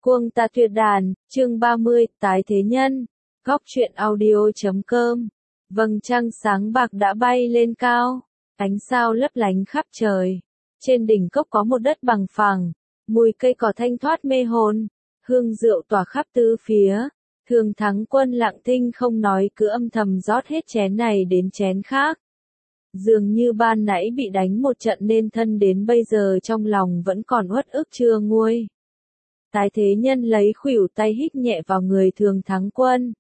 Cuồng tà tuyệt đàn, chương 30, tái thế nhân. Góc truyện audio.com. Vầng trăng sáng bạc đã bay lên cao, ánh sao lấp lánh khắp trời. Trên đỉnh cốc có một đất bằng phẳng, mùi cây cỏ thanh thoát mê hồn, hương rượu tỏa khắp tứ phía. Thường Thắng Quân lặng thinh không nói, cứ âm thầm rót hết chén này đến chén khác. Dường như ban nãy bị đánh một trận nên thân đến bây giờ trong lòng vẫn còn uất ức chưa nguôi. Tái thế nhân lấy khuỷu tay hít nhẹ vào người Thường Thắng Quân.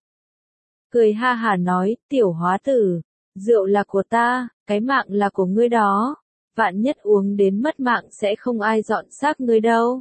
Cười ha hả nói, tiểu hóa tử, rượu là của ta, cái mạng là của ngươi đó. Vạn nhất uống đến mất mạng sẽ không ai dọn xác ngươi đâu.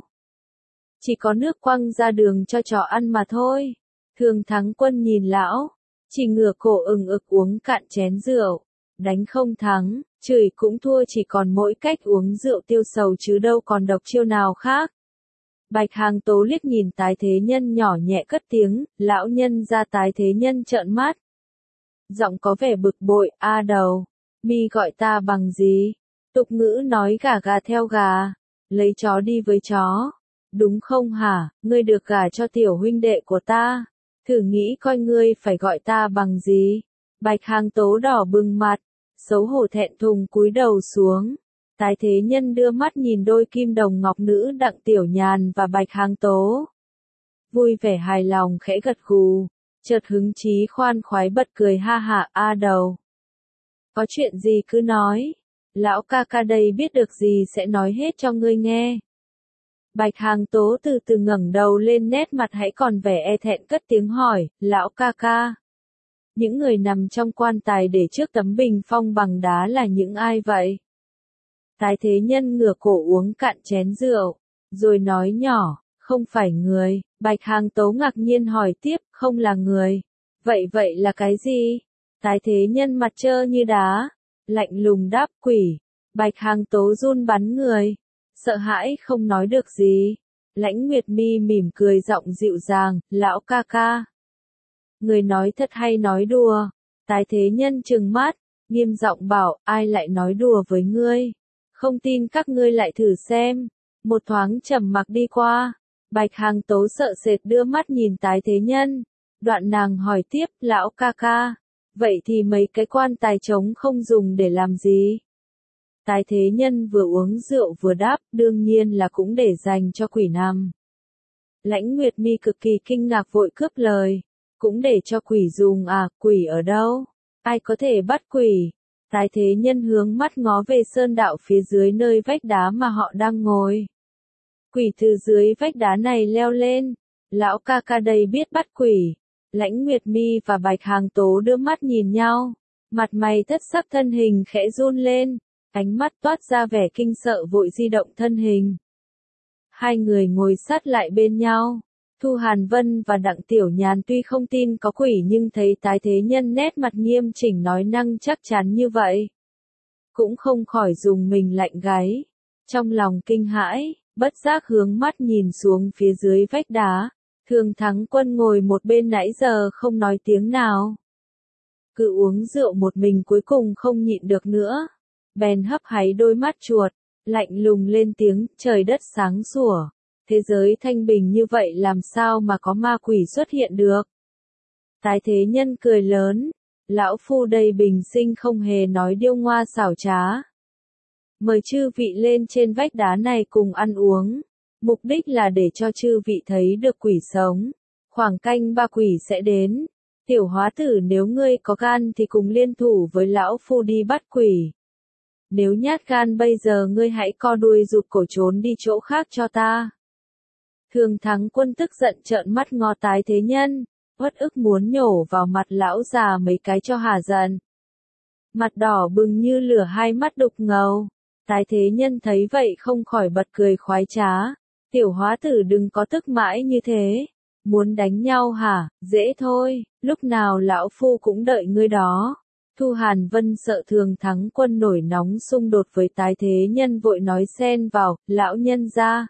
Chỉ có nước quăng ra đường cho chó ăn mà thôi. Thường Thắng Quân nhìn lão, chỉ ngửa cổ ừng ực uống cạn chén rượu. Đánh không thắng, chửi cũng thua, chỉ còn mỗi cách uống rượu tiêu sầu chứ đâu còn độc chiêu nào khác. Bạch Hàng Tố liếc nhìn tái thế nhân nhỏ nhẹ cất tiếng, lão nhân ra. Tái thế nhân trợn mắt. Giọng có vẻ bực bội, a đầu, mi gọi ta bằng gì? Tục ngữ nói gà gà theo gà, lấy chó đi với chó. Đúng không hả, ngươi được gả cho tiểu huynh đệ của ta. Thử nghĩ coi ngươi phải gọi ta bằng gì? Bạch Hàng Tố đỏ bừng mặt, xấu hổ thẹn thùng cúi đầu xuống. Tái thế nhân đưa mắt nhìn đôi kim đồng ngọc nữ Đặng Tiểu Nhàn và Bạch Hàng Tố. Vui vẻ hài lòng khẽ gật gù, chợt hứng chí khoan khoái bật cười ha hả, a đầu. Có chuyện gì cứ nói, lão ca ca đây biết được gì sẽ nói hết cho ngươi nghe. Bạch Hàng Tố từ từ ngẩng đầu lên, nét mặt hãy còn vẻ e thẹn cất tiếng hỏi, lão ca ca. Những người nằm trong quan tài để trước tấm bình phong bằng đá là những ai vậy? Tái thế nhân ngửa cổ uống cạn chén rượu, rồi nói nhỏ, không phải người. Bạch Hàng Tố ngạc nhiên hỏi tiếp, không là người. Vậy là cái gì? Tái thế nhân mặt trơ như đá, lạnh lùng đáp, quỷ. Bạch Hàng Tố run bắn người, sợ hãi không nói được gì. Lãnh Nguyệt Mi mỉm cười giọng dịu dàng, lão ca ca. Người nói thật hay nói đùa? Tái thế nhân trừng mắt, nghiêm giọng bảo, ai lại nói đùa với ngươi? Không tin các ngươi lại thử xem. Một thoáng trầm mặc đi qua, Bạch Hàng Tố sợ sệt đưa mắt nhìn tái thế nhân. Đoạn nàng hỏi tiếp, lão ca ca, vậy thì mấy cái quan tài trống không dùng để làm gì? Tái thế nhân vừa uống rượu vừa đáp, đương nhiên là cũng để dành cho quỷ nằm. Lãnh Nguyệt Mi cực kỳ kinh ngạc vội cướp lời, cũng để cho quỷ dùng à? Quỷ ở đâu? Ai có thể bắt quỷ? Tái thế nhân hướng mắt ngó về sơn đạo phía dưới nơi vách đá mà họ đang ngồi. Quỷ từ dưới vách đá này leo lên. Lão ca ca đây biết bắt quỷ. Lãnh Nguyệt Mi và Bạch Hàng Tố đưa mắt nhìn nhau. Mặt mày thất sắc, thân hình khẽ run lên. Ánh mắt toát ra vẻ kinh sợ vội di động thân hình. Hai người ngồi sát lại bên nhau. Thu Hàn Vân và Đặng Tiểu Nhàn tuy không tin có quỷ nhưng thấy tái thế nhân nét mặt nghiêm chỉnh nói năng chắc chắn như vậy, cũng không khỏi dùng mình lạnh gáy. Trong lòng kinh hãi, bất giác hướng mắt nhìn xuống phía dưới vách đá. Thường Thắng Quân ngồi một bên nãy giờ không nói tiếng nào. Cứ uống rượu một mình cuối cùng không nhịn được nữa. Bèn hấp háy đôi mắt chuột, lạnh lùng lên tiếng, trời đất sáng sủa. Thế giới thanh bình như vậy làm sao mà có ma quỷ xuất hiện được? Tái thế nhân cười lớn, lão phu đây bình sinh không hề nói điêu ngoa xảo trá. Mời chư vị lên trên vách đá này cùng ăn uống, mục đích là để cho chư vị thấy được quỷ sống. Khoảng canh ba quỷ sẽ đến, tiểu hóa tử nếu ngươi có gan thì cùng liên thủ với lão phu đi bắt quỷ. Nếu nhát gan bây giờ ngươi hãy co đuôi rụt cổ trốn đi chỗ khác cho ta. Thường Thắng Quân tức giận trợn mắt ngó tái thế nhân, uất ức muốn nhổ vào mặt lão già mấy cái cho hả giận. Mặt đỏ bừng như lửa, hai mắt đục ngầu. Tái thế nhân thấy vậy không khỏi bật cười khoái trá. Tiểu hóa tử đừng có tức mãi như thế. Muốn đánh nhau hả? Dễ thôi, lúc nào lão phu cũng đợi ngươi đó. Thu Hàn Vân sợ Thường Thắng Quân nổi nóng xung đột với tái thế nhân vội nói xen vào, lão nhân gia.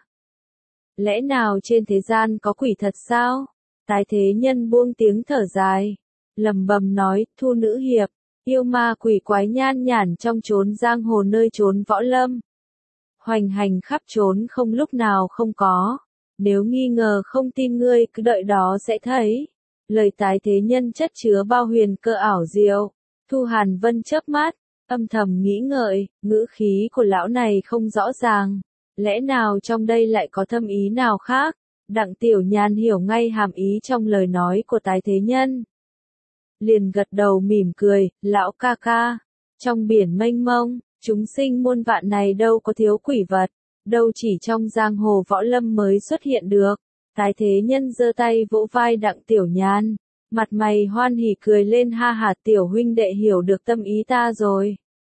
Lẽ nào trên thế gian có quỷ thật sao? Tái thế nhân buông tiếng thở dài, lẩm bẩm nói, Thu nữ hiệp, yêu ma quỷ quái nhan nhản trong chốn giang hồ nơi chốn võ lâm. Hoành hành khắp chốn không lúc nào không có. Nếu nghi ngờ không tin ngươi cứ đợi đó sẽ thấy. Lời tái thế nhân chất chứa bao huyền cơ ảo diệu. Thu Hàn Vân chớp mắt, âm thầm nghĩ ngợi, ngữ khí của lão này không rõ ràng. Lẽ nào trong đây lại có thâm ý nào khác? Đặng Tiểu Nhàn hiểu ngay hàm ý trong lời nói của tái thế nhân. Liền gật đầu mỉm cười, lão ca ca. Trong biển mênh mông, chúng sinh muôn vạn này đâu có thiếu quỷ vật, đâu chỉ trong giang hồ võ lâm mới xuất hiện được. Tái thế nhân giơ tay vỗ vai Đặng Tiểu Nhàn, mặt mày hoan hỉ cười lên, ha hả, tiểu huynh đệ hiểu được tâm ý ta rồi.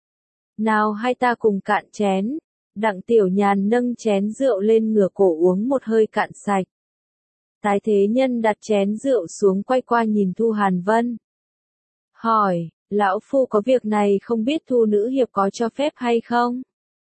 Nào hai ta cùng cạn chén. Đặng Tiểu Nhàn nâng chén rượu lên ngửa cổ uống một hơi cạn sạch. Tái thế nhân đặt chén rượu xuống quay qua nhìn Thu Hàn Vân. Hỏi, lão phu có việc này không biết Thu nữ hiệp có cho phép hay không?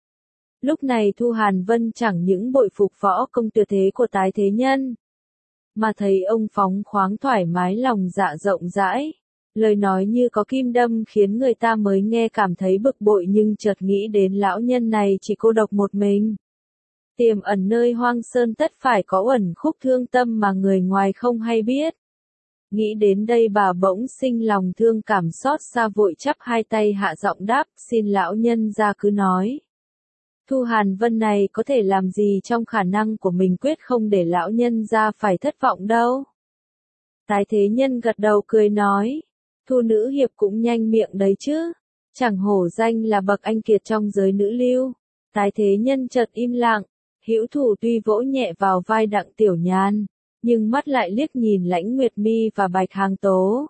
Lúc này Thu Hàn Vân chẳng những bội phục võ công tuyệt thế của tái thế nhân, mà thấy ông phóng khoáng thoải mái lòng dạ rộng rãi. Lời nói như có kim đâm khiến người ta mới nghe cảm thấy bực bội, nhưng chợt nghĩ đến lão nhân này chỉ cô độc một mình. Tiềm ẩn nơi hoang sơn tất phải có uẩn khúc thương tâm mà người ngoài không hay biết. Nghĩ đến đây bà bỗng sinh lòng thương cảm xót xa, vội chắp hai tay hạ giọng đáp, xin lão nhân ra cứ nói. Thu Hàn Vân này có thể làm gì trong khả năng của mình, quyết không để lão nhân ra phải thất vọng đâu. Tái thế nhân gật đầu cười nói. Thu nữ hiệp cũng nhanh miệng đấy chứ, chẳng hổ danh là bậc anh kiệt trong giới nữ lưu. Tái thế nhân chợt im lặng, hữu thủ tuy vỗ nhẹ vào vai Đặng Tiểu Nhàn, nhưng mắt lại liếc nhìn Lãnh Nguyệt Mi và Bạch Hàng Tố.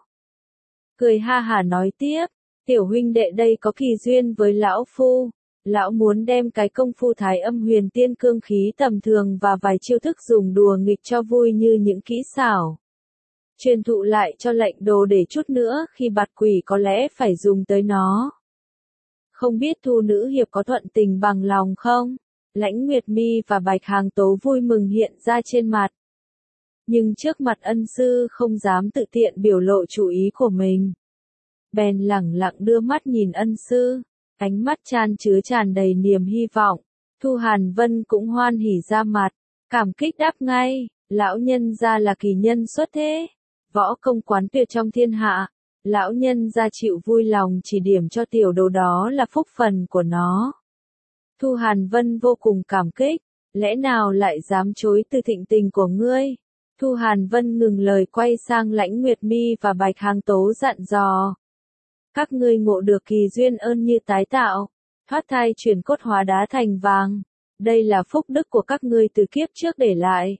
Cười ha hả nói tiếp, tiểu huynh đệ đây có kỳ duyên với lão phu, lão muốn đem cái công phu Thái Âm Huyền Tiên cương khí tầm thường và vài chiêu thức dùng đùa nghịch cho vui như những kỹ xảo truyền thụ lại cho lệnh đồ, để chút nữa khi bạt quỷ có lẽ phải dùng tới nó. Không biết Thu nữ hiệp có thuận tình bằng lòng không? Lãnh Nguyệt Mi và Bạch Hàng Tố vui mừng hiện ra trên mặt. Nhưng trước mặt ân sư không dám tự tiện biểu lộ chủ ý của mình. Bèn lẳng lặng đưa mắt nhìn ân sư, ánh mắt tràn đầy niềm hy vọng. Thu Hàn Vân cũng hoan hỉ ra mặt, cảm kích đáp ngay, lão nhân gia là kỳ nhân xuất thế, võ công quán tuyệt trong thiên hạ, lão nhân gia chịu vui lòng chỉ điểm cho tiểu đồ đó là phúc phần của nó. Thu Hàn Vân vô cùng cảm kích, lẽ nào lại dám chối từ thịnh tình của ngươi? Thu Hàn Vân ngừng lời quay sang Lãnh Nguyệt Mi và Bạch Hàng Tố dặn dò. Các ngươi ngộ được kỳ duyên ơn như tái tạo, thoát thai chuyển cốt hóa đá thành vàng, đây là phúc đức của các ngươi từ kiếp trước để lại.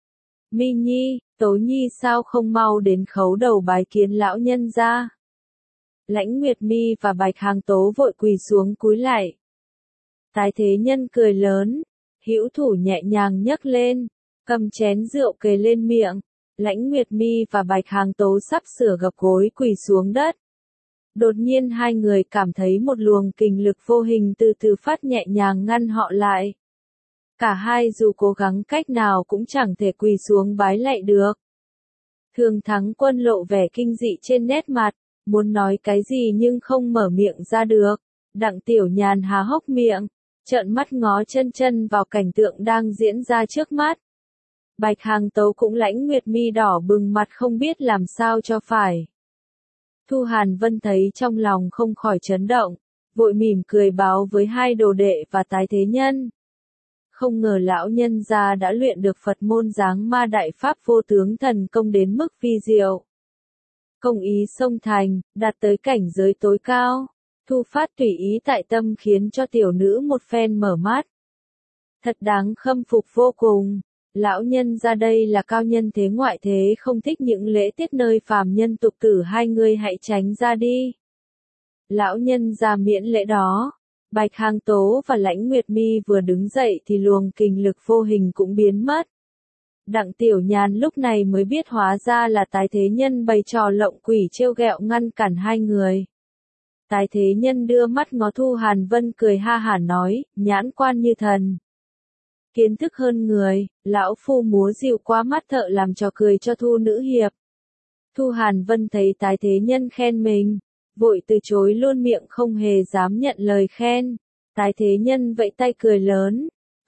Mi Nhi, Tố Nhi sao không mau đến khấu đầu bái kiến lão nhân gia? Lãnh Nguyệt Mi và Bạch Hàng Tố vội quỳ xuống cúi lạy. Tái thế nhân cười lớn, hữu thủ nhẹ nhàng nhấc lên, cầm chén rượu kề lên miệng. Lãnh Nguyệt Mi và Bạch Hàng Tố sắp sửa gập gối quỳ xuống đất. Đột nhiên hai người cảm thấy một luồng kình lực vô hình từ từ phát nhẹ nhàng ngăn họ lại. Cả hai dù cố gắng cách nào cũng chẳng thể quỳ xuống bái lạy được. Thường Thắng Quân lộ vẻ kinh dị trên nét mặt, muốn nói cái gì nhưng không mở miệng ra được. Đặng Tiểu Nhàn há hốc miệng, trợn mắt ngó chân vào cảnh tượng đang diễn ra trước mắt. Bạch Hàng Tố cũng Lãnh Nguyệt Mi đỏ bừng mặt không biết làm sao cho phải. Thu Hàn Vân thấy trong lòng không khỏi chấn động, vội mỉm cười báo với hai đồ đệ và tái thế nhân. Không ngờ lão nhân gia đã luyện được Phật môn giáng ma đại pháp vô tướng thần công đến mức vi diệu. Công ý sông thành, đạt tới cảnh giới tối cao, thu phát tùy ý tại tâm khiến cho tiểu nữ một phen mở mắt. Thật đáng khâm phục vô cùng, lão nhân ra đây là cao nhân thế ngoại thế, không thích những lễ tiết nơi phàm nhân tục tử, hai người hãy tránh ra đi. Lão nhân ra miễn lễ đó. Bạch Hàng Tố và Lãnh Nguyệt Mi vừa đứng dậy thì luồng kình lực vô hình cũng biến mất. Đặng Tiểu Nhàn lúc này mới biết hóa ra là tái thế nhân bày trò lộng quỷ trêu ghẹo ngăn cản hai người. Tái thế nhân đưa mắt ngó Thu Hàn Vân cười ha hả nói, nhãn quan như thần. Kiến thức hơn người, lão phu múa dịu quá mắt thợ làm trò cười cho Thu nữ hiệp. Thu Hàn Vân thấy tái thế nhân khen mình, vội từ chối luôn miệng không hề dám nhận lời khen. Tái thế nhân vẫy tay cười lớn,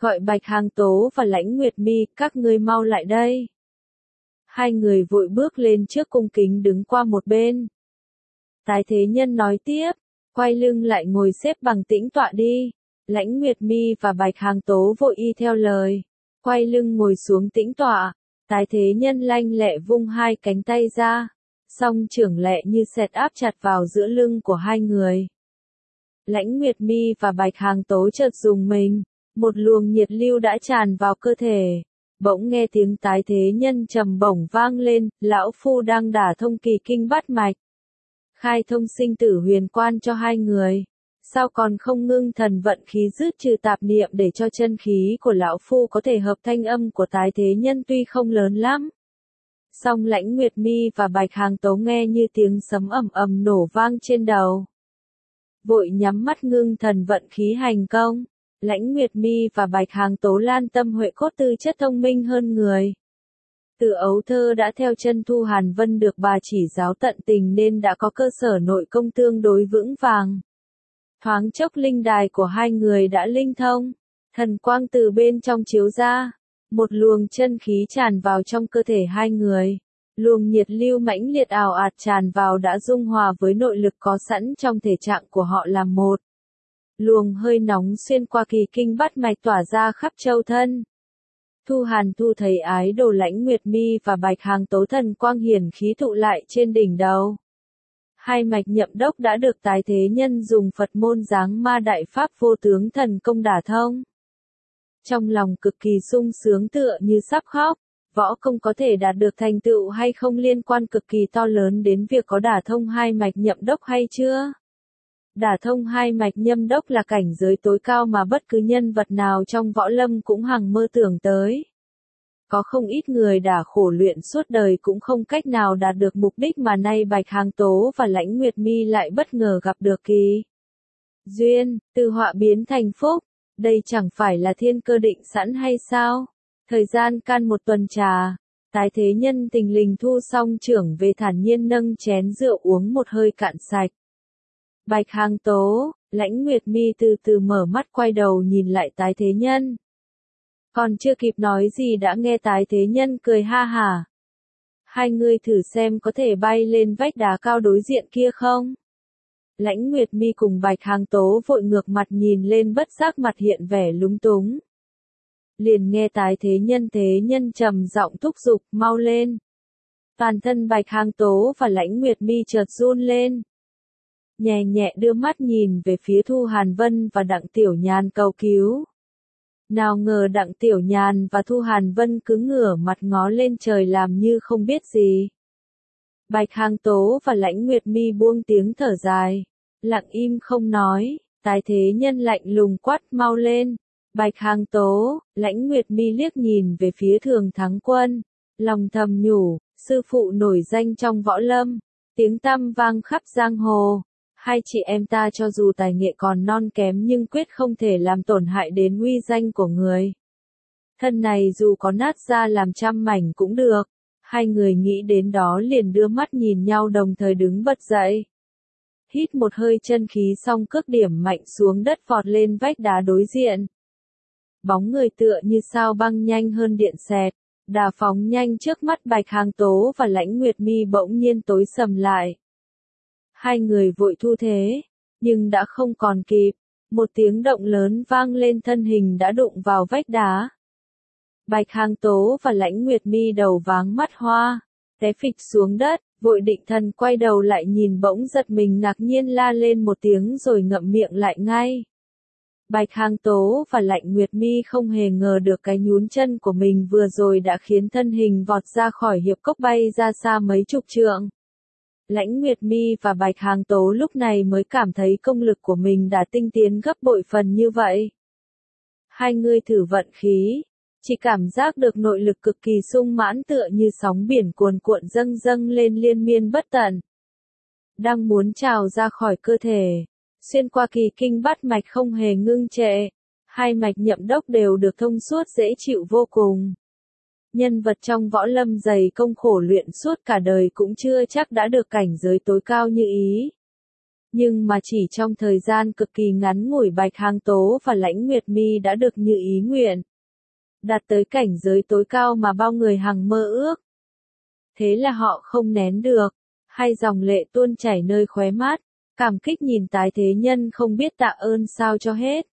gọi Bạch Hằng Tố và Lãnh Nguyệt Mi, các ngươi mau lại đây. Hai người vội bước lên trước cung kính đứng qua một bên. Tái thế nhân nói tiếp, quay lưng lại ngồi xếp bằng tĩnh tọa đi. Lãnh Nguyệt Mi và Bạch Hằng Tố vội y theo lời, quay lưng ngồi xuống tĩnh tọa. Tái thế nhân lanh lẹ vung hai cánh tay ra, song trưởng lẹ như sét áp chặt vào giữa lưng của hai người. Lãnh Nguyệt Mi và Bạch Hằng Tố chợt rùng mình, một luồng nhiệt lưu đã tràn vào cơ thể. Bỗng nghe tiếng tái thế nhân trầm bổng vang lên, lão phu đang đả thông kỳ kinh bát mạch, khai thông sinh tử huyền quan cho hai người. Sao còn không ngưng thần vận khí dứt trừ tạp niệm để cho chân khí của lão phu có thể hợp thanh âm của tái thế nhân tuy không lớn lắm. Song Lãnh Nguyệt Mi và Bạch Hằng Tố nghe như tiếng sấm ầm ầm nổ vang trên đầu. Vội nhắm mắt ngưng thần vận khí hành công. Lãnh Nguyệt Mi và Bạch Hằng Tố lan tâm huệ cốt tư chất thông minh hơn người. Từ ấu thơ đã theo chân Thu Hàn Vân được bà chỉ giáo tận tình nên đã có cơ sở nội công tương đối vững vàng. Thoáng chốc linh đài của hai người đã linh thông, thần quang từ bên trong chiếu ra, một luồng chân khí tràn vào trong cơ thể hai người. Luồng nhiệt lưu mãnh liệt ào ạt tràn vào đã dung hòa với nội lực có sẵn trong thể trạng của họ làm một. Luồng hơi nóng xuyên qua kỳ kinh bát mạch tỏa ra khắp châu thân. Thu Hàn Thu thấy ái đồ Lãnh Nguyệt Mi và Bạch Hằng Tố thần quang hiển khí tụ lại trên đỉnh đầu. Hai mạch nhậm đốc đã được tái thế nhân dùng Phật môn giáng ma đại pháp vô tướng thần công đả thông. Trong lòng cực kỳ sung sướng tựa như sắp khóc, võ công có thể đạt được thành tựu hay không liên quan cực kỳ to lớn đến việc có đả thông hai mạch nhậm đốc hay chưa. Đả thông hai mạch nhâm đốc là cảnh giới tối cao mà bất cứ nhân vật nào trong võ lâm cũng hằng mơ tưởng tới. Có không ít người đã khổ luyện suốt đời cũng không cách nào đạt được mục đích mà nay Bạch Hằng Tố và Lãnh Nguyệt Mi lại bất ngờ gặp được kỳ duyên, từ họa biến thành phúc. Đây chẳng phải là thiên cơ định sẵn hay sao? Thời gian can một tuần trà, tái thế nhân tình lình thu xong trưởng về thản nhiên nâng chén rượu uống một hơi cạn sạch. Bạch Hằng Tố, Lãnh Nguyệt Mi từ từ mở mắt quay đầu nhìn lại tái thế nhân. Còn chưa kịp nói gì đã nghe tái thế nhân cười ha hả. Hai người thử xem có thể bay lên vách đá cao đối diện kia không? Lãnh Nguyệt Mi cùng Bạch Hằng Tố vội ngược mặt nhìn lên bất giác mặt hiện vẻ lúng túng. Liền nghe tái thế nhân trầm giọng thúc giục mau lên. Toàn thân Bạch Hằng Tố và Lãnh Nguyệt Mi chợt run lên. Nhẹ nhẹ đưa mắt nhìn về phía Thu Hàn Vân và Đặng Tiểu Nhàn cầu cứu. Nào ngờ Đặng Tiểu Nhàn và Thu Hàn Vân cứ ngửa mặt ngó lên trời làm như không biết gì. Bạch Hằng Tố và Lãnh Nguyệt Mi buông tiếng thở dài, lặng im không nói. Tái thế nhân lạnh lùng quát mau lên. Bạch Hằng Tố, Lãnh Nguyệt Mi liếc nhìn về phía Thường Thắng Quân, lòng thầm nhủ, sư phụ nổi danh trong võ lâm, tiếng tăm vang khắp giang hồ. Hai chị em ta cho dù tài nghệ còn non kém nhưng quyết không thể làm tổn hại đến uy danh của người. Thân này dù có nát ra làm trăm mảnh cũng được. Hai người nghĩ đến đó liền đưa mắt nhìn nhau đồng thời đứng bật dậy. Hít một hơi chân khí xong cước điểm mạnh xuống đất vọt lên vách đá đối diện. Bóng người tựa như sao băng nhanh hơn điện xẹt, đà phóng nhanh trước mắt Bạch Hằng Tố và Lãnh Nguyệt Mi bỗng nhiên tối sầm lại. Hai người vội thu thế, nhưng đã không còn kịp, một tiếng động lớn vang lên thân hình đã đụng vào vách đá. Bạch Hằng Tố và Lãnh Nguyệt Mi đầu váng mắt hoa, té phịch xuống đất, vội định thần quay đầu lại nhìn bỗng giật mình ngạc nhiên la lên một tiếng rồi ngậm miệng lại ngay. Bạch Hằng Tố và Lãnh Nguyệt Mi không hề ngờ được cái nhún chân của mình vừa rồi đã khiến thân hình vọt ra khỏi hiệp cốc bay ra xa mấy chục trượng. Lãnh Nguyệt Mi và Bạch Hằng Tố lúc này mới cảm thấy công lực của mình đã tinh tiến gấp bội phần như vậy. Hai người thử vận khí, chỉ cảm giác được nội lực cực kỳ sung mãn tựa như sóng biển cuồn cuộn dâng dâng lên liên miên bất tận. Đang muốn trào ra khỏi cơ thể, xuyên qua kỳ kinh bát mạch không hề ngưng trệ, hai mạch nhậm đốc đều được thông suốt dễ chịu vô cùng. Nhân vật trong võ lâm dày công khổ luyện suốt cả đời cũng chưa chắc đã được cảnh giới tối cao như ý. Nhưng mà chỉ trong thời gian cực kỳ ngắn ngủi Bạch Hằng Tố và Lãnh Nguyệt Mi đã được như ý nguyện. Đạt tới cảnh giới tối cao mà bao người hằng mơ ước. Thế là họ không nén được, hai dòng lệ tuôn chảy nơi khóe mắt, cảm kích nhìn tái thế nhân không biết tạ ơn sao cho hết.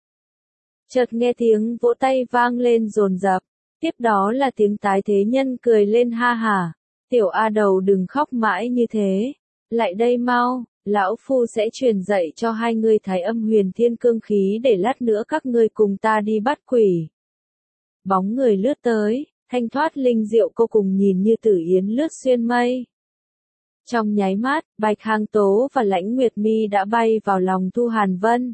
Chợt nghe tiếng vỗ tay vang lên dồn dập, tiếp đó là tiếng tái thế nhân cười lên ha hả, tiểu A Đầu đừng khóc mãi như thế, lại đây mau, lão phu sẽ truyền dạy cho hai ngươi Thái Âm Huyền Thiên cương khí để lát nữa các ngươi cùng ta đi bắt quỷ. Bóng người lướt tới, thanh thoát linh diệu cô cùng nhìn như tử yến lướt xuyên mây. Trong nháy mắt, Bạch Hằng Tố và Lãnh Nguyệt Mi đã bay vào lòng Thu Hàn Vân.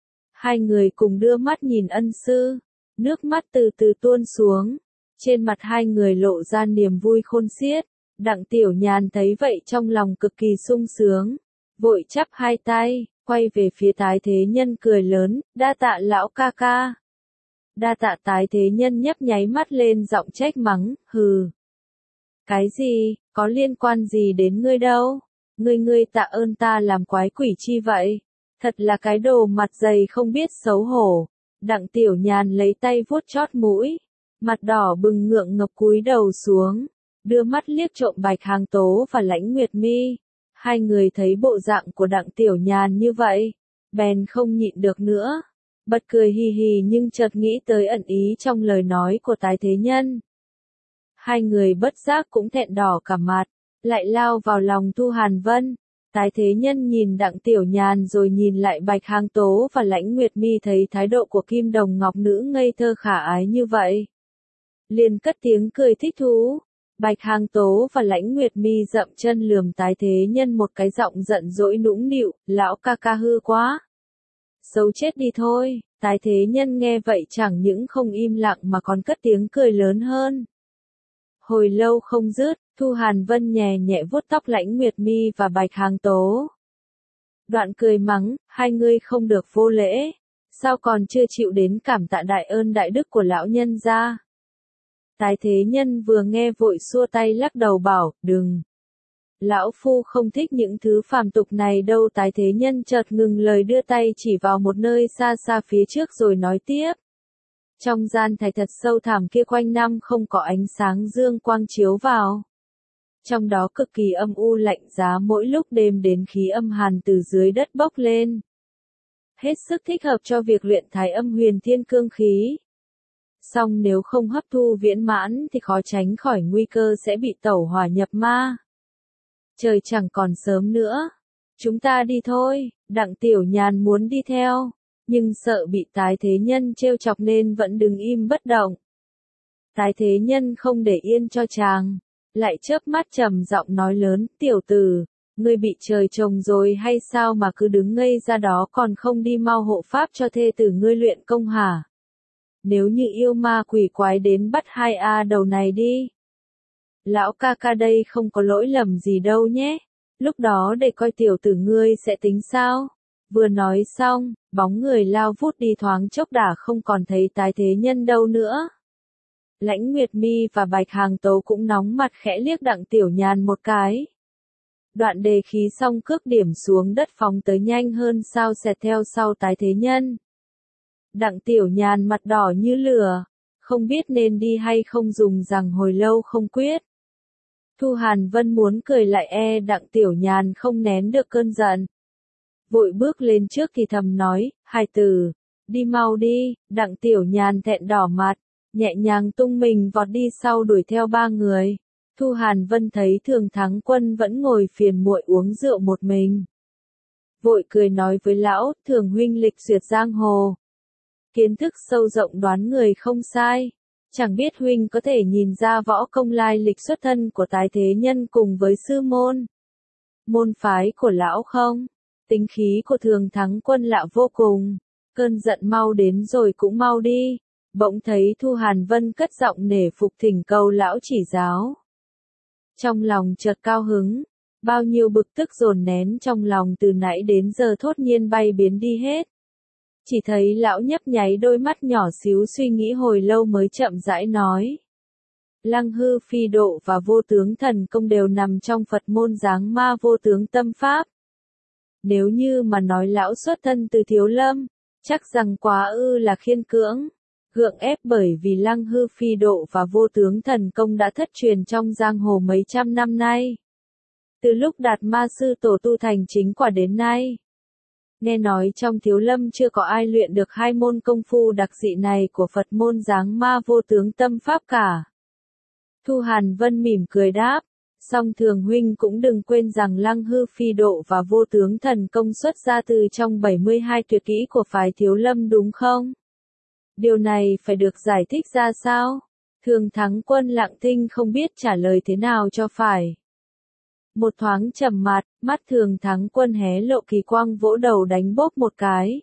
Hai người cùng đưa mắt nhìn ân sư, nước mắt từ từ tuôn xuống, trên mặt hai người lộ ra niềm vui khôn xiết. Đặng Tiểu Nhàn thấy vậy trong lòng cực kỳ sung sướng, vội chắp hai tay, quay về phía tái thế nhân cười lớn, đa tạ lão ca ca. Đa tạ tái thế nhân nhấp nháy mắt lên giọng trách mắng, hừ. Cái gì, có liên quan gì đến ngươi đâu? Ngươi tạ ơn ta làm quái quỷ chi vậy? Thật là cái đồ mặt dày không biết xấu hổ. Đặng Tiểu Nhàn lấy tay vuốt chót mũi, mặt đỏ bừng ngượng ngập cúi đầu xuống, đưa mắt liếc trộm Bạch Hằng Tố và Lãnh Nguyệt Mi. Hai người thấy bộ dạng của Đặng Tiểu Nhàn như vậy, bèn không nhịn được nữa. Bật cười hì hì nhưng chợt nghĩ tới ẩn ý trong lời nói của tái thế nhân. Hai người bất giác cũng thẹn đỏ cả mặt, lại lao vào lòng Thu Hàn Vân. Tái thế nhân nhìn Đặng Tiểu Nhàn rồi nhìn lại Bạch Hằng Tố và Lãnh Nguyệt Mi thấy thái độ của Kim Đồng Ngọc Nữ ngây thơ khả ái như vậy. Liền cất tiếng cười thích thú. Bạch Hằng Tố và Lãnh Nguyệt Mi dậm chân lườm tái thế nhân một cái giọng giận dỗi nũng nịu, lão ca ca hư quá. Xấu chết đi thôi, tái thế nhân nghe vậy chẳng những không im lặng mà còn cất tiếng cười lớn hơn. Hồi lâu không dứt, Thu Hàn Vân nhẹ nhẹ vuốt tóc Lãnh Nguyệt Mi và Bạch Hằng Tố. Đoạn cười mắng, hai ngươi không được vô lễ, sao còn chưa chịu đến cảm tạ đại ơn đại đức của lão nhân gia. Tái thế nhân vừa nghe vội xua tay lắc đầu bảo, đừng. Lão phu không thích những thứ phàm tục này đâu. Tái thế nhân chợt ngừng lời đưa tay chỉ vào một nơi xa xa phía trước rồi nói tiếp. Trong gian thạch thật sâu thẳm kia quanh năm không có ánh sáng dương quang chiếu vào. Trong đó cực kỳ âm u lạnh giá mỗi lúc đêm đến khí âm hàn từ dưới đất bốc lên. Hết sức thích hợp cho việc luyện Thái Âm Huyền Thiên cương khí. Song nếu không hấp thu viễn mãn thì khó tránh khỏi nguy cơ sẽ bị tẩu hỏa nhập ma. Trời chẳng còn sớm nữa. Chúng ta đi thôi. Đặng Tiểu Nhàn muốn đi theo, nhưng sợ bị tái thế nhân trêu chọc nên vẫn đứng im bất động. Tái thế nhân không để yên cho chàng, lại chớp mắt trầm giọng nói lớn, tiểu tử, ngươi bị trời trồng rồi hay sao mà cứ đứng ngây ra đó còn không đi mau hộ pháp cho thê tử ngươi luyện công hả? Nếu như yêu ma quỷ quái đến bắt hai A đầu này đi. Lão ca ca đây không có lỗi lầm gì đâu nhé, lúc đó để coi tiểu tử ngươi sẽ tính sao. Vừa nói xong, bóng người lao vút đi thoáng chốc đã không còn thấy tái thế nhân đâu nữa. Lãnh Nguyệt Mi và Bạch Hằng Tố cũng nóng mặt khẽ liếc Đặng Tiểu Nhàn một cái. Đoạn đề khí xong cước điểm xuống đất phóng tới nhanh hơn sao xẹt theo sau tái thế nhân. Đặng Tiểu Nhàn mặt đỏ như lửa, không biết nên đi hay không dùng rằng hồi lâu không quyết. Thu Hàn Vân muốn cười lại Đặng Tiểu Nhàn không nén được cơn giận. Vội bước lên trước thì thầm nói, hai tử, đi mau đi. Đặng Tiểu Nhàn thẹn đỏ mặt, nhẹ nhàng tung mình vọt đi sau đuổi theo ba người. Thu Hàn Vân thấy Thường Thắng Quân vẫn ngồi phiền muội uống rượu một mình. Vội cười nói với lão, Thường huynh lịch duyệt giang hồ. Kiến thức sâu rộng đoán người không sai. Chẳng biết huynh có thể nhìn ra võ công lai lịch xuất thân của tái thế nhân cùng với sư môn. Môn phái của lão không? Tính khí của Thường Thắng Quân lạ vô cùng. Cơn giận mau đến rồi cũng mau đi. Bỗng thấy Thu Hàn Vân cất giọng nể phục thỉnh cầu lão chỉ giáo. Trong lòng chợt cao hứng, bao nhiêu bực tức dồn nén trong lòng từ nãy đến giờ thốt nhiên bay biến đi hết. Chỉ thấy lão nhấp nháy đôi mắt nhỏ xíu suy nghĩ hồi lâu mới chậm rãi nói. Lăng hư phi độ và vô tướng thần công đều nằm trong Phật môn giáng ma vô tướng tâm pháp. Nếu như mà nói lão xuất thân từ Thiếu Lâm, chắc rằng quá ư là khiên cưỡng, gượng ép, bởi vì Lăng Hư Phi Độ và Vô Tướng Thần Công đã thất truyền trong giang hồ mấy trăm năm nay. Từ lúc Đạt Ma Sư Tổ tu thành chính quả đến nay. Nghe nói trong Thiếu Lâm chưa có ai luyện được hai môn công phu đặc dị này của Phật môn Giáng Ma Vô Tướng Tâm Pháp cả. Thu Hàn Vân mỉm cười đáp, song Thường huynh cũng đừng quên rằng Lăng Hư Phi Độ và Vô Tướng Thần Công xuất ra từ trong 72 tuyệt kỹ của phái Thiếu Lâm đúng không? Điều này phải được giải thích ra sao? Thường Thắng Quân lặng thinh không biết trả lời thế nào cho phải. Một thoáng trầm mặt, mắt Thường Thắng Quân hé lộ kỳ quang, vỗ đầu đánh bốp một cái.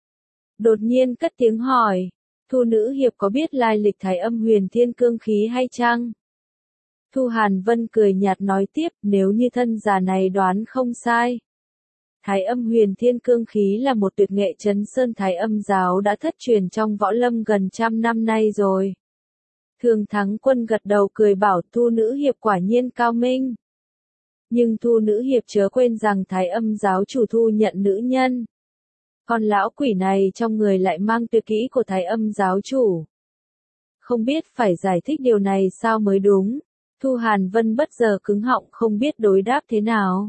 Đột nhiên cất tiếng hỏi, Thu nữ hiệp có biết lai lịch Thái Âm Huyền Thiên Cương Khí hay chăng? Thu Hàn Vân cười nhạt nói tiếp, nếu như thân già này đoán không sai. Thái Âm Huyền Thiên Cương Khí là một tuyệt nghệ Trấn Sơn Thái Âm giáo đã thất truyền trong võ lâm gần trăm năm nay rồi. Thường Thắng Quân gật đầu cười bảo, Thu nữ hiệp quả nhiên cao minh. Nhưng Thu nữ hiệp chớ quên rằng Thái Âm giáo chủ thu nhận nữ nhân. Còn lão quỷ này trong người lại mang tuyệt kỹ của Thái Âm giáo chủ. Không biết phải giải thích điều này sao mới đúng. Thu Hàn Vân bất giờ cứng họng không biết đối đáp thế nào.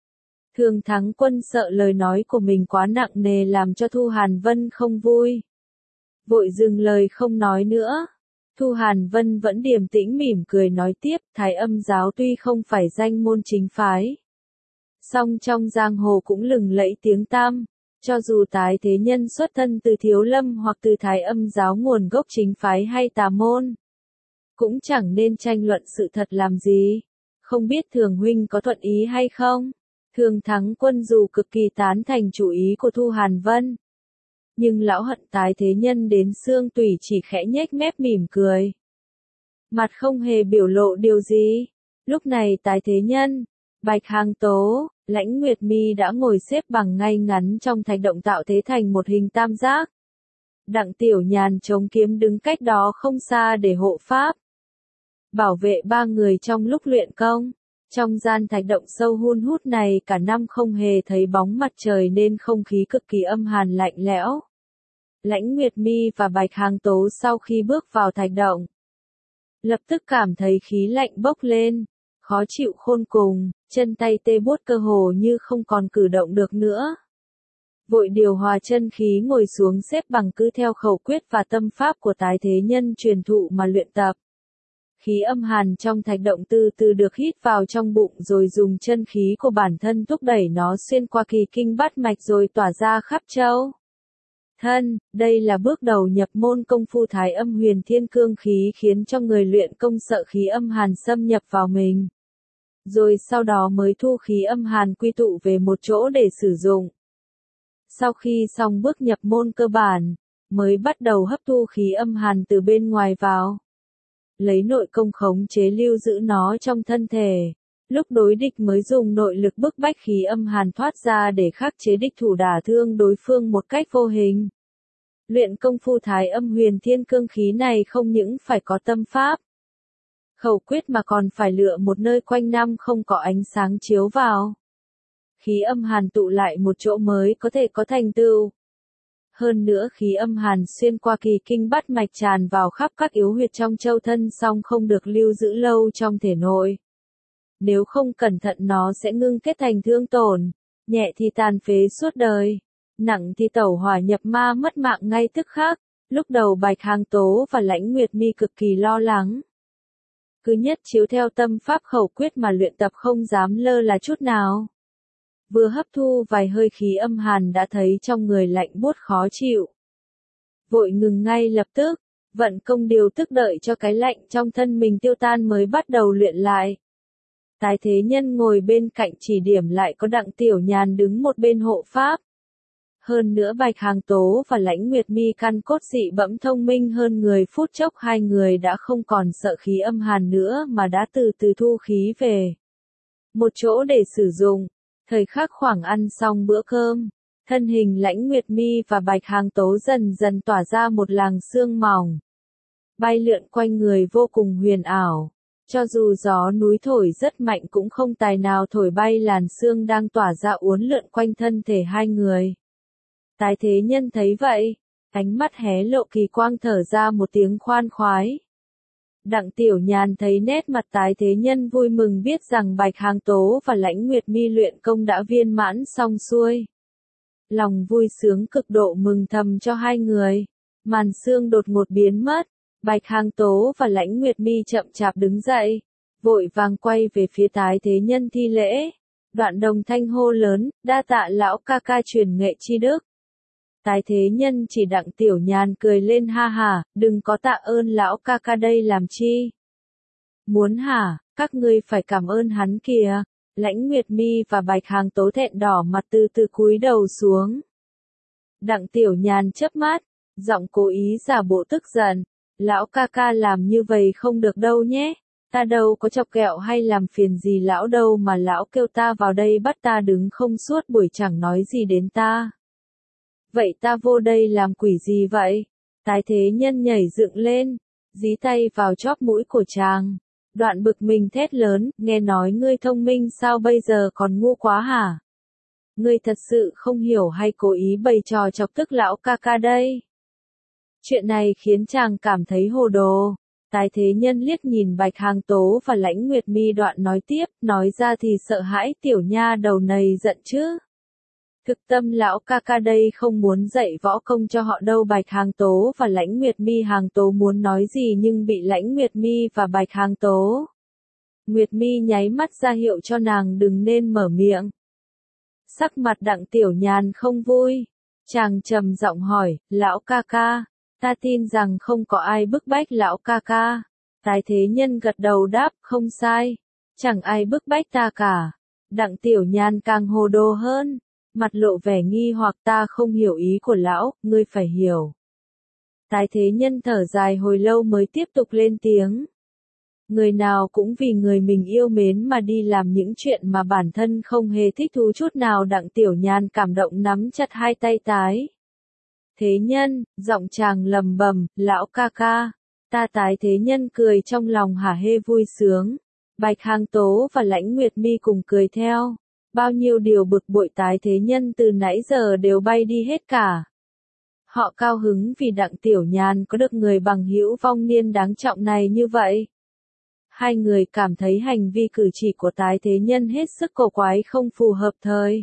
Thường Thắng Quân sợ lời nói của mình quá nặng nề làm cho Thu Hàn Vân không vui. Vội dừng lời không nói nữa. Thu Hàn Vân vẫn điềm tĩnh mỉm cười nói tiếp, Thái Âm giáo tuy không phải danh môn chính phái, song trong giang hồ cũng lừng lẫy tiếng tăm, cho dù tái thế nhân xuất thân từ Thiếu Lâm hoặc từ Thái Âm giáo nguồn gốc chính phái hay tà môn, cũng chẳng nên tranh luận sự thật làm gì. Không biết Thường huynh có thuận ý hay không? Thường Thắng Quân dù cực kỳ tán thành chủ ý của Thu Hàn Vân, nhưng lão hận tái thế nhân đến xương tủy, chỉ khẽ nhếch mép mỉm cười. Mặt không hề biểu lộ điều gì. Lúc này tái thế nhân, Bạch Hằng Tố, Lãnh Nguyệt Mi đã ngồi xếp bằng ngay ngắn trong thạch động tạo thế thành một hình tam giác. Đặng Tiểu Nhàn chống kiếm đứng cách đó không xa để hộ pháp, bảo vệ ba người trong lúc luyện công. Trong gian thạch động sâu hun hút này cả năm không hề thấy bóng mặt trời nên không khí cực kỳ âm hàn lạnh lẽo. Lãnh Nguyệt Mi và Bạch Hằng Tố sau khi bước vào thạch động, lập tức cảm thấy khí lạnh bốc lên, khó chịu khôn cùng, chân tay tê buốt cơ hồ như không còn cử động được nữa. Vội điều hòa chân khí ngồi xuống xếp bằng cứ theo khẩu quyết và tâm pháp của tái thế nhân truyền thụ mà luyện tập. Khí âm hàn trong thạch động từ từ được hít vào trong bụng rồi dùng chân khí của bản thân thúc đẩy nó xuyên qua kỳ kinh bát mạch rồi tỏa ra khắp châu thân. Đây là bước đầu nhập môn công phu Thái Âm Huyền Thiên Cương Khí, khiến cho người luyện công sợ khí âm hàn xâm nhập vào mình. Rồi sau đó mới thu khí âm hàn quy tụ về một chỗ để sử dụng. Sau khi xong bước nhập môn cơ bản, mới bắt đầu hấp thu khí âm hàn từ bên ngoài vào. Lấy nội công khống chế lưu giữ nó trong thân thể. Lúc đối địch mới dùng nội lực bức bách khí âm hàn thoát ra để khắc chế địch thủ, đả thương đối phương một cách vô hình. Luyện công phu Thái Âm Huyền Thiên Cương Khí này không những phải có tâm pháp, khẩu quyết mà còn phải lựa một nơi quanh năm không có ánh sáng chiếu vào. Khí âm hàn tụ lại một chỗ mới có thể có thành tựu. Hơn nữa khí âm hàn xuyên qua kỳ kinh bát mạch tràn vào khắp các yếu huyệt trong châu thân, song không được lưu giữ lâu trong thể nội. Nếu không cẩn thận nó sẽ ngưng kết thành thương tổn, nhẹ thì tàn phế suốt đời, nặng thì tẩu hỏa nhập ma mất mạng ngay tức khắc. Lúc đầu Bạch Hằng Tố và Lãnh Nguyệt Mi cực kỳ lo lắng. Cứ nhất chiếu theo tâm pháp khẩu quyết mà luyện tập, không dám lơ là chút nào. Vừa hấp thu vài hơi khí âm hàn đã thấy trong người lạnh buốt khó chịu. Vội ngừng ngay lập tức, vận công điều tức đợi cho cái lạnh trong thân mình tiêu tan mới bắt đầu luyện lại. Tái thế nhân ngồi bên cạnh chỉ điểm lại có Đặng Tiểu Nhàn đứng một bên hộ pháp. Hơn nữa Bạch Hằng Tố và Lãnh Nguyệt Mi căn cốt dị bẩm thông minh hơn người, phút chốc hai người đã không còn sợ khí âm hàn nữa mà đã từ từ thu khí về một chỗ để sử dụng. Thời khắc khoảng ăn xong bữa cơm, thân hình Lãnh Nguyệt Mi và Bạch Hằng Tố dần dần tỏa ra một làn sương mỏng, bay lượn quanh người vô cùng huyền ảo. Cho dù gió núi thổi rất mạnh cũng không tài nào thổi bay làn sương đang tỏa ra uốn lượn quanh thân thể hai người. Tái thế nhân thấy vậy, ánh mắt hé lộ kỳ quang thở ra một tiếng khoan khoái. Đặng Tiểu Nhàn thấy nét mặt tái thế nhân vui mừng biết rằng Bạch Hằng Tố và Lãnh Nguyệt Mi luyện công đã viên mãn xong xuôi. Lòng vui sướng cực độ mừng thầm cho hai người. Màn sương đột ngột biến mất, Bạch Hằng Tố và Lãnh Nguyệt Mi chậm chạp đứng dậy, vội vàng quay về phía tái thế nhân thi lễ. Đoạn đồng thanh hô lớn, đa tạ lão ca ca truyền nghệ chi đức. Tái thế nhân chỉ Đặng Tiểu Nhàn cười lên ha hả, đừng có tạ ơn lão ca ca đây làm chi. Muốn hả, các ngươi phải cảm ơn hắn kìa. Lãnh Nguyệt Mi và Bạch Hằng Tố thẹn đỏ mặt từ từ cúi đầu xuống. Đặng Tiểu Nhàn chớp mắt, giọng cố ý giả bộ tức giận. Lão ca ca làm như vậy không được đâu nhé. Ta đâu có chọc ghẹo hay làm phiền gì lão đâu mà lão kêu ta vào đây bắt ta đứng không suốt buổi chẳng nói gì đến ta. Vậy ta vô đây làm quỷ gì vậy? Tái thế nhân nhảy dựng lên, dí tay vào chóp mũi của chàng. Đoạn bực mình thét lớn, nghe nói ngươi thông minh sao bây giờ còn ngu quá hả? Ngươi thật sự không hiểu hay cố ý bày trò chọc tức lão ca ca đây? Chuyện này khiến chàng cảm thấy hồ đồ. Tái thế nhân liếc nhìn Bạch Hằng Tố và Lãnh Nguyệt Mi đoạn nói tiếp, nói ra thì sợ hãi tiểu nha đầu này giận chứ. Thực tâm lão ca ca đây không muốn dạy võ công cho họ đâu. Bạch Hằng Tố và Lãnh Nguyệt Mi. Hằng Tố muốn nói gì nhưng bị Lãnh Nguyệt Mi và Bạch Hằng Tố. Nguyệt Mi nháy mắt ra hiệu cho nàng đừng nên mở miệng. Sắc mặt Đặng Tiểu Nhàn không vui. Chàng trầm giọng hỏi, lão ca ca, ta tin rằng không có ai bức bách lão ca ca. Tái thế nhân gật đầu đáp, không sai. Chẳng ai bức bách ta cả. Đặng Tiểu Nhàn càng hồ đồ hơn. Mặt lộ vẻ nghi hoặc ta không hiểu ý của lão, ngươi phải hiểu. Tái thế nhân thở dài hồi lâu mới tiếp tục lên tiếng. Người nào cũng vì người mình yêu mến mà đi làm những chuyện mà bản thân không hề thích thú chút nào. Đặng Tiểu Nhàn cảm động nắm chặt hai tay tái thế nhân, giọng chàng lầm bầm, lão ca ca. Ta tái thế nhân cười trong lòng hả hê vui sướng. Bạch Hằng Tố và Lãnh Nguyệt Mi cùng cười theo. Bao nhiêu điều bực bội tái thế nhân từ nãy giờ đều bay đi hết cả. Họ cao hứng vì Đặng Tiểu Nhàn có được người bằng hữu vong niên đáng trọng này như vậy. Hai người cảm thấy hành vi cử chỉ của tái thế nhân hết sức cổ quái không phù hợp thời.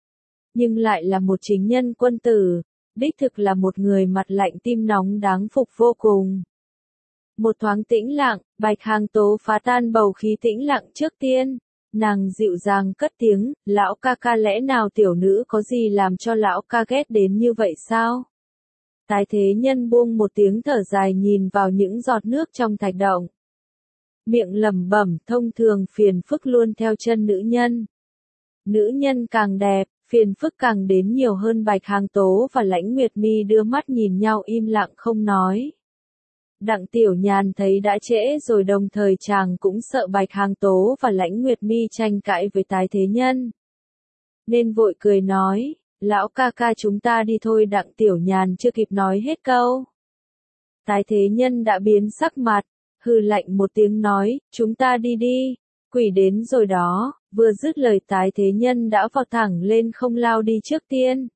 Nhưng lại là một chính nhân quân tử, đích thực là một người mặt lạnh tim nóng đáng phục vô cùng. Một thoáng tĩnh lặng, Bạch Hằng Tố phá tan bầu khí tĩnh lặng trước tiên. Nàng dịu dàng cất tiếng, lão ca ca lẽ nào tiểu nữ có gì làm cho lão ca ghét đến như vậy sao? Tái thế nhân buông một tiếng thở dài nhìn vào những giọt nước trong thạch động. Miệng lẩm bẩm, thông thường phiền phức luôn theo chân nữ nhân. Nữ nhân càng đẹp, phiền phức càng đến nhiều hơn. Bạch Hằng Tố và Lãnh Nguyệt Mi đưa mắt nhìn nhau im lặng không nói. Đặng Tiểu Nhàn thấy đã trễ rồi đồng thời chàng cũng sợ Bạch Hằng Tố và Lãnh Nguyệt Mi tranh cãi với tái thế nhân. Nên vội cười nói, lão ca ca chúng ta đi thôi. Đặng Tiểu Nhàn chưa kịp nói hết câu. Tái thế nhân đã biến sắc mặt, hừ lạnh một tiếng nói, chúng ta đi đi, quỷ đến rồi đó. Vừa dứt lời tái thế nhân đã vọt thẳng lên không lao đi trước tiên.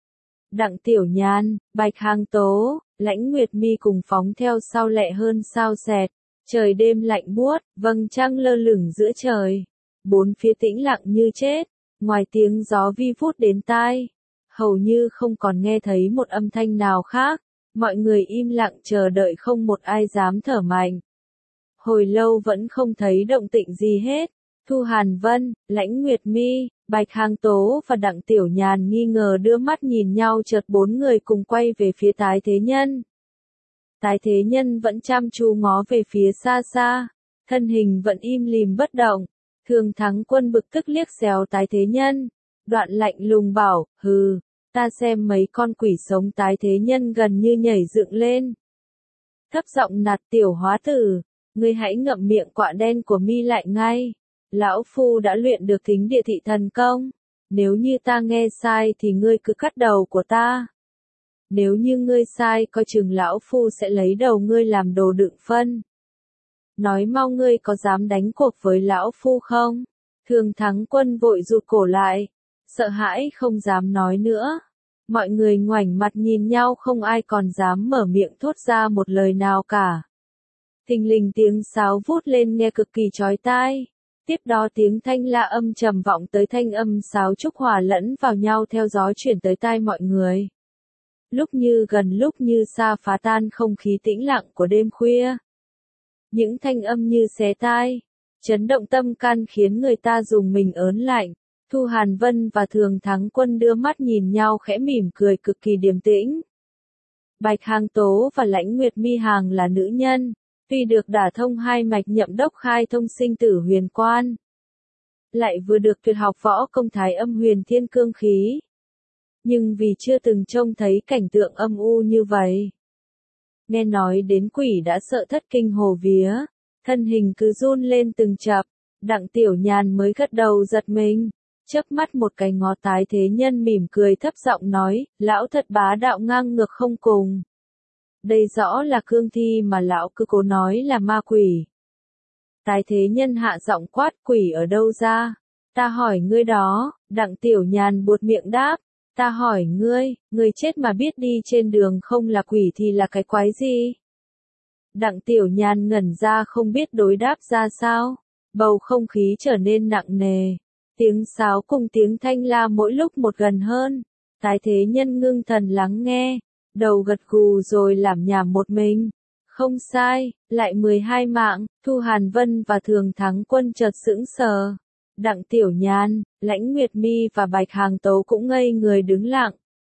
Đặng Tiểu Nhàn, Bạch Hằng Tố, Lãnh Nguyệt Mi cùng phóng theo sau lẹ hơn sao xẹt. Trời đêm lạnh buốt, vầng trăng lơ lửng giữa trời. Bốn phía tĩnh lặng như chết, ngoài tiếng gió vi vút đến tai. Hầu như không còn nghe thấy một âm thanh nào khác. Mọi người im lặng chờ đợi không một ai dám thở mạnh. Hồi lâu vẫn không thấy động tĩnh gì hết. Thu Hàn Vân, Lãnh Nguyệt Mi, Bạch Hằng Tố và Đặng Tiểu Nhàn nghi ngờ đưa mắt nhìn nhau chợt bốn người cùng quay về phía tái thế nhân. Tái thế nhân vẫn chăm chú ngó về phía xa xa, thân hình vẫn im lìm bất động. Thường Thắng Quân bực tức liếc xéo tái thế nhân, đoạn lạnh lùng bảo, hừ, ta xem mấy con quỷ sống. Tái thế nhân gần như nhảy dựng lên. Thấp giọng nạt, tiểu hóa tử, ngươi hãy ngậm miệng quạ đen của Mi lại ngay. Lão Phu đã luyện được Thính Địa Thị Thần Công. Nếu như ta nghe sai thì ngươi cứ cắt đầu của ta. Nếu như ngươi sai coi chừng Lão Phu sẽ lấy đầu ngươi làm đồ đựng phân. nói mau ngươi có dám đánh cuộc với lão phu không? Thường Thắng Quân vội rụt cổ lại, sợ hãi không dám nói nữa. Mọi người ngoảnh mặt nhìn nhau không ai còn dám mở miệng thốt ra một lời nào cả. Thình lình tiếng sáo vút lên nghe cực kỳ chói tai. Tiếp đó tiếng thanh la âm trầm vọng tới thanh âm sáo trúc hòa lẫn vào nhau theo gió chuyển tới tai mọi người. Lúc như gần lúc như xa phá tan không khí tĩnh lặng của đêm khuya. Những thanh âm như xé tai, chấn động tâm can khiến người ta dùng mình ớn lạnh. Thu Hàn Vân và Thường Thắng Quân đưa mắt nhìn nhau khẽ mỉm cười cực kỳ điềm tĩnh. Bạch Hàng Tố và Lãnh Nguyệt Mi Hàng là nữ nhân, tuy được đả thông hai mạch nhậm đốc khai thông sinh tử huyền quan, lại vừa được tuyệt học võ công thái âm huyền thiên cương khí. Nhưng vì chưa từng trông thấy cảnh tượng âm u như vậy, nghe nói đến quỷ đã sợ thất kinh hồn vía, thân hình cứ run lên từng chập. Đặng Tiểu Nhàn mới gật đầu giật mình, chớp mắt một cái ngó Tái Thế Nhân mỉm cười thấp giọng nói, lão thật bá đạo ngang ngược không cùng. Đây rõ là cương thi mà lão cứ cố nói là ma quỷ. Tái Thế Nhân hạ giọng quát, quỷ ở đâu ra? Ta hỏi ngươi đó. Đặng Tiểu Nhàn buột miệng đáp, ta hỏi ngươi, ngươi chết mà biết đi trên đường không là quỷ thì là cái quái gì? Đặng Tiểu Nhàn ngẩn ra không biết đối đáp ra sao, bầu không khí trở nên nặng nề. Tiếng sáo cùng tiếng thanh la mỗi lúc một gần hơn. Tái Thế Nhân ngưng thần lắng nghe, đầu gật gù rồi lảm nhảm một mình. Không sai, lại 12 mạng. Thu Hàn Vân và Thường Thắng Quân chợt sững sờ. Đặng Tiểu Nhàn, Lãnh Nguyệt Mi và Bạch Hàng Tố cũng ngây người đứng lặng.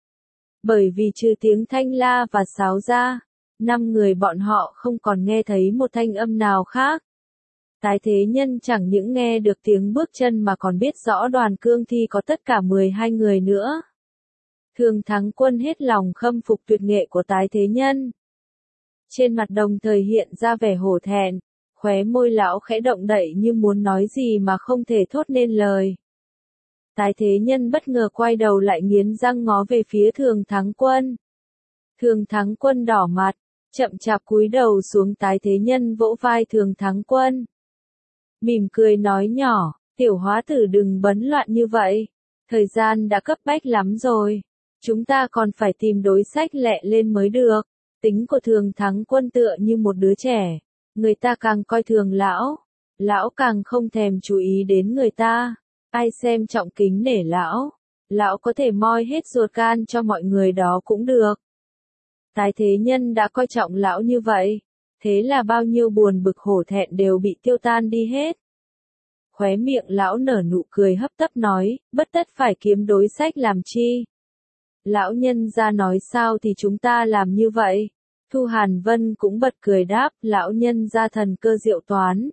Bởi vì trừ tiếng thanh la và sáo ra, 5 người bọn họ không còn nghe thấy một thanh âm nào khác. Tái Thế Nhân chẳng những nghe được tiếng bước chân mà còn biết rõ đoàn cương thi có tất cả 12 người nữa. Thường Thắng Quân hết lòng khâm phục tuyệt nghệ của Tái Thế Nhân. Trên mặt đồng thời hiện ra vẻ hổ thẹn, khóe môi lão khẽ động đậy như muốn nói gì mà không thể thốt nên lời. Tái Thế Nhân bất ngờ quay đầu lại nghiến răng ngó về phía Thường Thắng Quân. Thường Thắng Quân đỏ mặt, chậm chạp cúi đầu xuống. Tái Thế Nhân vỗ vai Thường Thắng Quân, mỉm cười nói nhỏ, tiểu hóa tử đừng bấn loạn như vậy, thời gian đã cấp bách lắm rồi, chúng ta còn phải tìm đối sách lẹ lên mới được. Tính của Thường Thắng Quân tựa như một đứa trẻ, người ta càng coi thường lão, lão càng không thèm chú ý đến người ta, ai xem trọng kính nể lão, lão có thể moi hết ruột gan cho mọi người đó cũng được. Tái Thế Nhân đã coi trọng lão như vậy, thế là bao nhiêu buồn bực hổ thẹn đều bị tiêu tan đi hết. Khóe miệng lão nở nụ cười hấp tấp nói, bất tất phải kiếm đối sách làm chi. Lão nhân ra nói sao thì chúng ta làm như vậy. Thu Hàn Vân cũng bật cười đáp, lão nhân ra thần cơ diệu toán.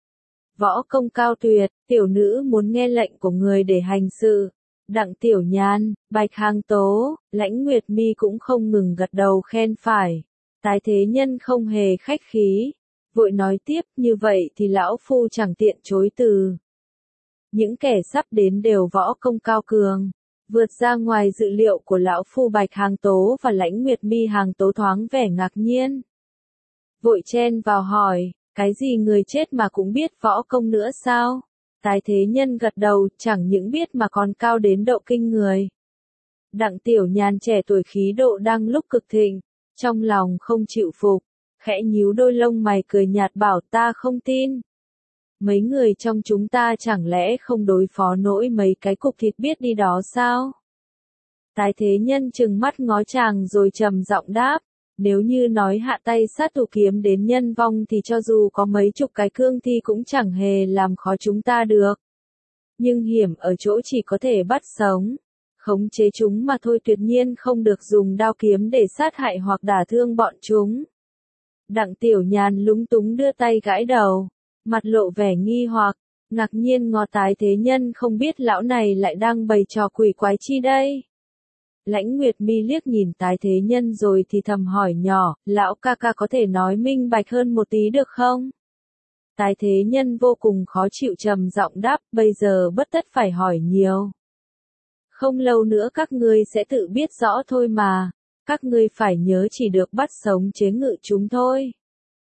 Võ công cao tuyệt, tiểu nữ muốn nghe lệnh của người để hành sự. Đặng Tiểu Nhàn, Bạch Hàng Tố, Lãnh Nguyệt Mi cũng không ngừng gật đầu khen phải. Tái Thế Nhân không hề khách khí, vội nói tiếp, như vậy thì lão phu chẳng tiện chối từ. Những kẻ sắp đến đều võ công cao cường, vượt ra ngoài dự liệu của lão phu. Bạch Hàng Tố và Lãnh Nguyệt Mi Hàng Tố thoáng vẻ ngạc nhiên, vội chen vào hỏi, cái gì người chết mà cũng biết võ công nữa sao? Tái Thế Nhân gật đầu, chẳng những biết mà còn cao đến độ kinh người. Đặng Tiểu Nhàn trẻ tuổi khí độ đang lúc cực thịnh, trong lòng không chịu phục, khẽ nhíu đôi lông mày cười nhạt bảo, ta không tin. Mấy người trong chúng ta chẳng lẽ không đối phó nổi mấy cái cục thịt biết đi đó sao? Tái Thế Nhân trừng mắt ngó chàng rồi trầm giọng đáp, nếu như nói hạ tay sát thủ kiếm đến nhân vong thì cho dù có mấy chục cái cương thi cũng chẳng hề làm khó chúng ta được. Nhưng hiểm ở chỗ chỉ có thể bắt sống, khống chế chúng mà thôi, tuyệt nhiên không được dùng đao kiếm để sát hại hoặc đả thương bọn chúng. Đặng Tiểu Nhàn lúng túng đưa tay gãi đầu, mặt lộ vẻ nghi hoặc, ngạc nhiên ngó Tái Thế Nhân không biết lão này lại đang bày trò quỷ quái chi đây. Lãnh Nguyệt Mi liếc nhìn Tái Thế Nhân rồi thì thầm hỏi nhỏ, lão ca ca có thể nói minh bạch hơn một tí được không? Tái Thế Nhân vô cùng khó chịu trầm giọng đáp, bây giờ bất tất phải hỏi nhiều. Không lâu nữa các ngươi sẽ tự biết rõ thôi mà, các ngươi phải nhớ chỉ được bắt sống chế ngự chúng thôi.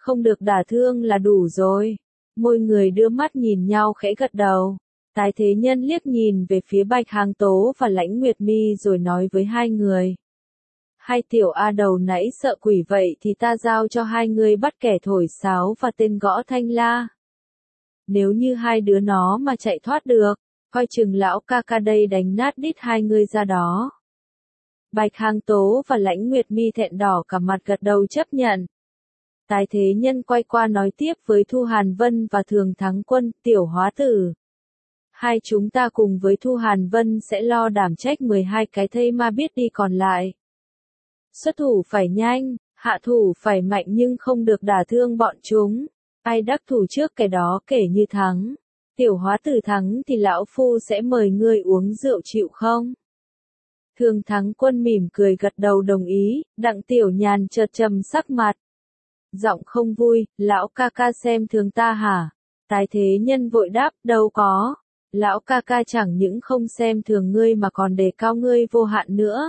Không được đả thương là đủ rồi. Môi người đưa mắt nhìn nhau khẽ gật đầu. Tái thế nhân liếc nhìn về phía Bạch Hàng Tố và Lãnh Nguyệt Mi rồi nói với hai người. Hai tiểu A đầu nãy sợ quỷ vậy thì ta giao cho hai người bắt kẻ thổi sáo và tên gõ thanh la. Nếu như hai đứa nó mà chạy thoát được, coi chừng lão ca ca đây đánh nát đít hai người ra đó. Bạch Hàng Tố và Lãnh Nguyệt Mi thẹn đỏ cả mặt gật đầu chấp nhận. Tái thế nhân quay qua nói tiếp với Thu Hàn Vân và Thường Thắng Quân, tiểu hóa tử. Hai chúng ta cùng với Thu Hàn Vân sẽ lo đảm trách 12 cái thây ma biết đi còn lại. Xuất thủ phải nhanh, hạ thủ phải mạnh nhưng không được đả thương bọn chúng. Ai đắc thủ trước cái đó kể như thắng. Tiểu hóa tử thắng thì lão phu sẽ mời ngươi uống rượu chịu không? Thường Thắng Quân mỉm cười gật đầu đồng ý, Đặng Tiểu Nhàn chợt trầm sắc mặt. Giọng không vui, lão ca ca xem thường ta hả? Tái thế nhân vội đáp, đâu có. Lão ca ca chẳng những không xem thường ngươi mà còn đề cao ngươi vô hạn nữa.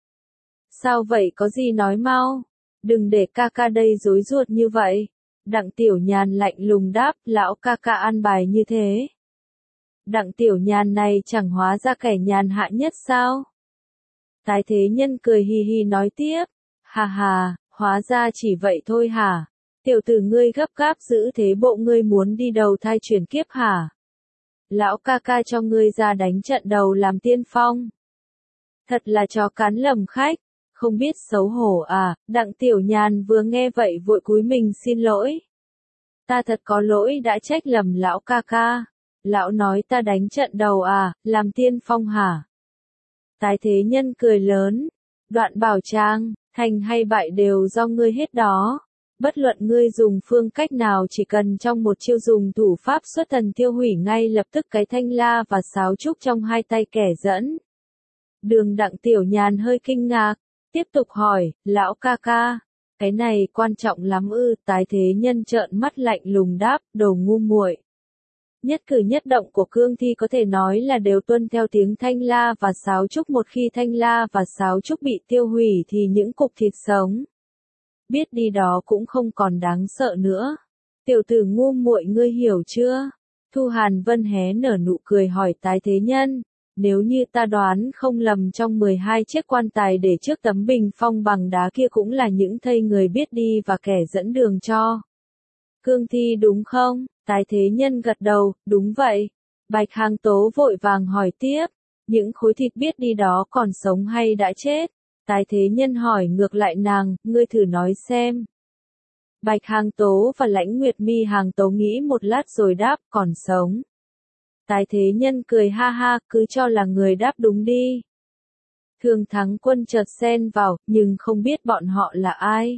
Sao vậy có gì nói mau? Đừng để ca ca đây rối ruột như vậy. Đặng Tiểu Nhàn lạnh lùng đáp, lão ca ca an bài như thế. Đặng Tiểu Nhàn này chẳng hóa ra kẻ nhàn hạ nhất sao? Tái thế nhân cười hì hì nói tiếp. Hà hà, hóa ra chỉ vậy thôi hả? Tiểu tử ngươi gấp gáp giữ thế bộ ngươi muốn đi đầu thai chuyển kiếp hả? Lão ca ca cho ngươi ra đánh trận đầu làm tiên phong. Thật là chó cắn lầm khách, không biết xấu hổ à? Đặng Tiểu Nhàn vừa nghe vậy vội cúi mình xin lỗi. Ta thật có lỗi đã trách lầm lão ca ca. Lão nói ta đánh trận đầu à, làm tiên phong hả? Tái thế nhân cười lớn. Đoạn bảo Trang, thành hay bại đều do ngươi hết đó. Bất luận ngươi dùng phương cách nào chỉ cần trong một chiêu dùng thủ pháp xuất thần tiêu hủy ngay lập tức cái thanh la và sáo trúc trong hai tay kẻ dẫn. Đường Đặng Tiểu Nhàn hơi kinh ngạc, tiếp tục hỏi, lão ca ca, cái này quan trọng lắm ư? Tái thế nhân trợn mắt lạnh lùng đáp, đồ ngu muội. Nhất cử nhất động của cương thi có thể nói là đều tuân theo tiếng thanh la và sáo trúc. Một khi thanh la và sáo trúc bị tiêu hủy thì những cục thịt sống biết đi đó cũng không còn đáng sợ nữa. Tiểu tử ngu muội ngươi hiểu chưa? Thu Hàn Vân hé nở nụ cười hỏi tái thế nhân. Nếu như ta đoán không lầm trong 12 chiếc quan tài để trước tấm bình phong bằng đá kia cũng là những thây người biết đi và kẻ dẫn đường cho cương thi đúng không? Tái thế nhân gật đầu, đúng vậy. Bạch Hàng Tố vội vàng hỏi tiếp, những khối thịt biết đi đó còn sống hay đã chết? Tái thế nhân hỏi ngược lại nàng, ngươi thử nói xem. Bạch Hàng Tố và Lãnh Nguyệt Mi Hàng Tố nghĩ một lát rồi đáp, còn sống. Tái thế nhân cười ha ha, cứ cho là người đáp đúng đi. Thường Thắng Quân chợt xen vào, nhưng không biết bọn họ là ai.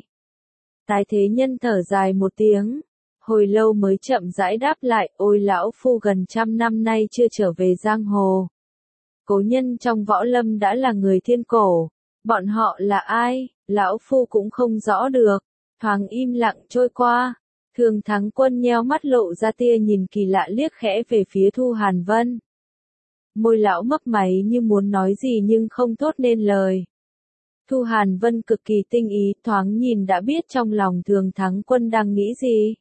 Tái thế nhân thở dài một tiếng, hồi lâu mới chậm rãi đáp lại, ôi lão phu gần 100 năm nay chưa trở về giang hồ. Cố nhân trong võ lâm đã là người thiên cổ, bọn họ là ai, lão phu cũng không rõ được. Thoáng im lặng trôi qua, Thường Thắng Quân nheo mắt lộ ra tia nhìn kỳ lạ liếc khẽ về phía Thu Hàn Vân. Môi lão mấp máy như muốn nói gì nhưng không thốt nên lời. Thu Hàn Vân cực kỳ tinh ý, thoáng nhìn đã biết trong lòng Thường Thắng Quân đang nghĩ gì.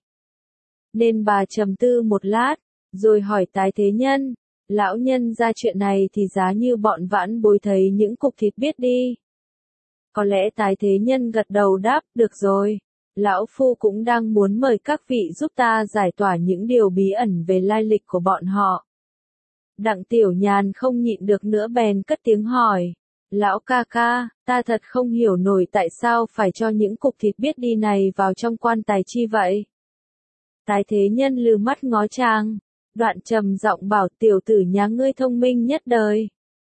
Nên bà trầm tư một lát, rồi hỏi tái thế nhân, lão nhân ra chuyện này thì giá như bọn vãn bối thấy những cục thịt biết đi. Có lẽ tái thế nhân gật đầu đáp, được rồi. Lão phu cũng đang muốn mời các vị giúp ta giải tỏa những điều bí ẩn về lai lịch của bọn họ. Đặng Tiểu Nhàn không nhịn được nữa bèn cất tiếng hỏi. Lão ca ca, ta thật không hiểu nổi tại sao phải cho những cục thịt biết đi này vào trong quan tài chi vậy. Tái thế nhân lừ mắt ngó chàng. Đoạn trầm giọng bảo tiểu tử nhà ngươi thông minh nhất đời.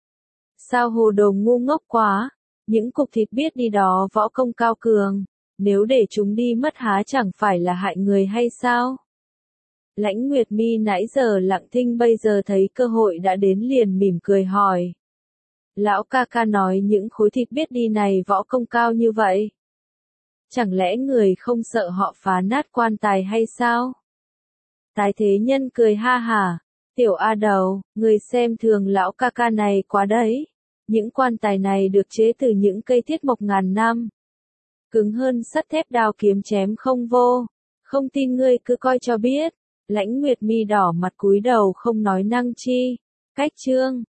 Sao hồ đồ ngu ngốc quá, những cục thịt biết đi đó võ công cao cường. Nếu để chúng đi mất há chẳng phải là hại người hay sao? Lãnh Nguyệt Mi nãy giờ lặng thinh bây giờ thấy cơ hội đã đến liền mỉm cười hỏi. Lão ca ca nói những khối thịt biết đi này võ công cao như vậy. Chẳng lẽ người không sợ họ phá nát quan tài hay sao? Tái thế nhân cười ha hả. Tiểu A đầu, người xem thường lão ca ca này quá đấy. Những quan tài này được chế từ những cây thiết mộc ngàn năm. Cứng hơn sắt thép đao kiếm chém không vô. Không tin ngươi cứ coi cho biết. Lãnh Nguyệt mi đỏ mặt cúi đầu không nói năng chi. Cách chương